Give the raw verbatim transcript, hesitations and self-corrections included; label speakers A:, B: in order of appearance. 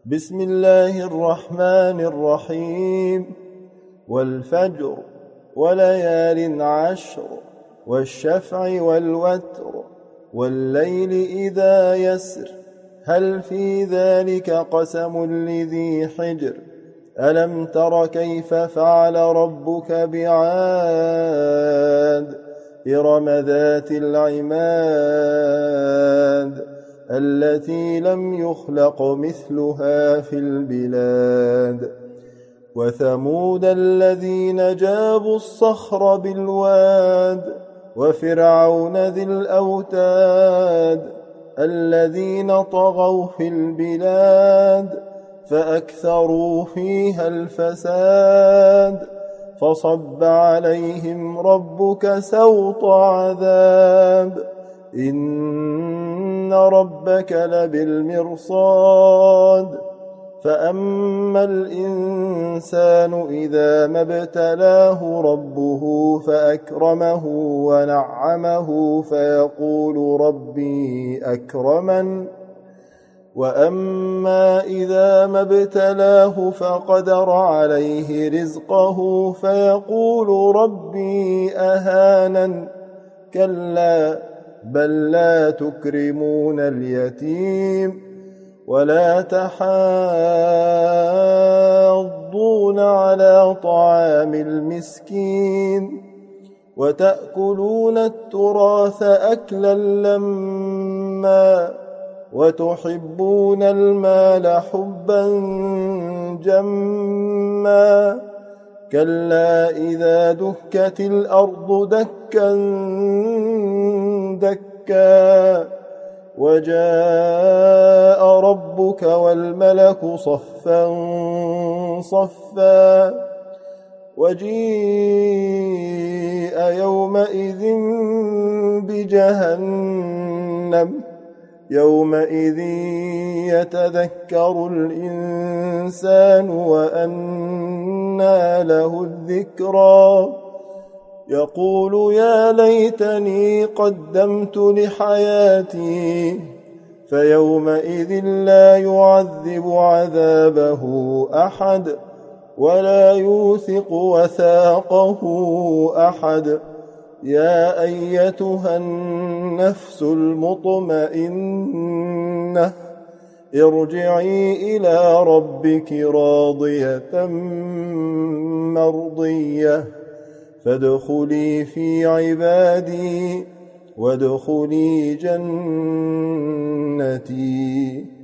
A: بسم الله الرحمن الرحيم والفجر وليال عشر والشفع والوتر والليل إذا يسر هل في ذلك قسم لذي حجر ألم تر كيف فعل ربك بعاد إرم ذات العماد التي لم يخلق مثلها في البلاد وثمود الذين جابوا الصخر بالواد وفرعون ذي الأوتاد الذين طغوا في البلاد فأكثروا فيها الفساد فصب عليهم ربك سوط عذاب إن ربك لبالمرصاد فأما الإنسان إذا ما ابتلاه ربه فأكرمه ونعمه فيقول ربي أكرمن وأما إذا ما ابتلاه فقدر عليه رزقه فيقول ربي أهانن كلا بل لا تكرمون اليتيم ولا تحاضون على طعام المسكين وتأكلون التراث أكلا لما وتحبون المال حبا جما كلا إذا دكت الأرض دكا دكا وجاء ربك والملك صفا صفا وجيء يومئذ بجهنم يومئذ يتذكر الإنسان وأنى له الذكرى يقول يا ليتني قدمت لحياتي فيومئذ لا يعذب عذابه أحد ولا يوثق وثاقه أحد يا أيتها النفس المطمئنة ارجعي إلى ربك راضية مرضية فادخلي في عبادي وادخلي جنتي.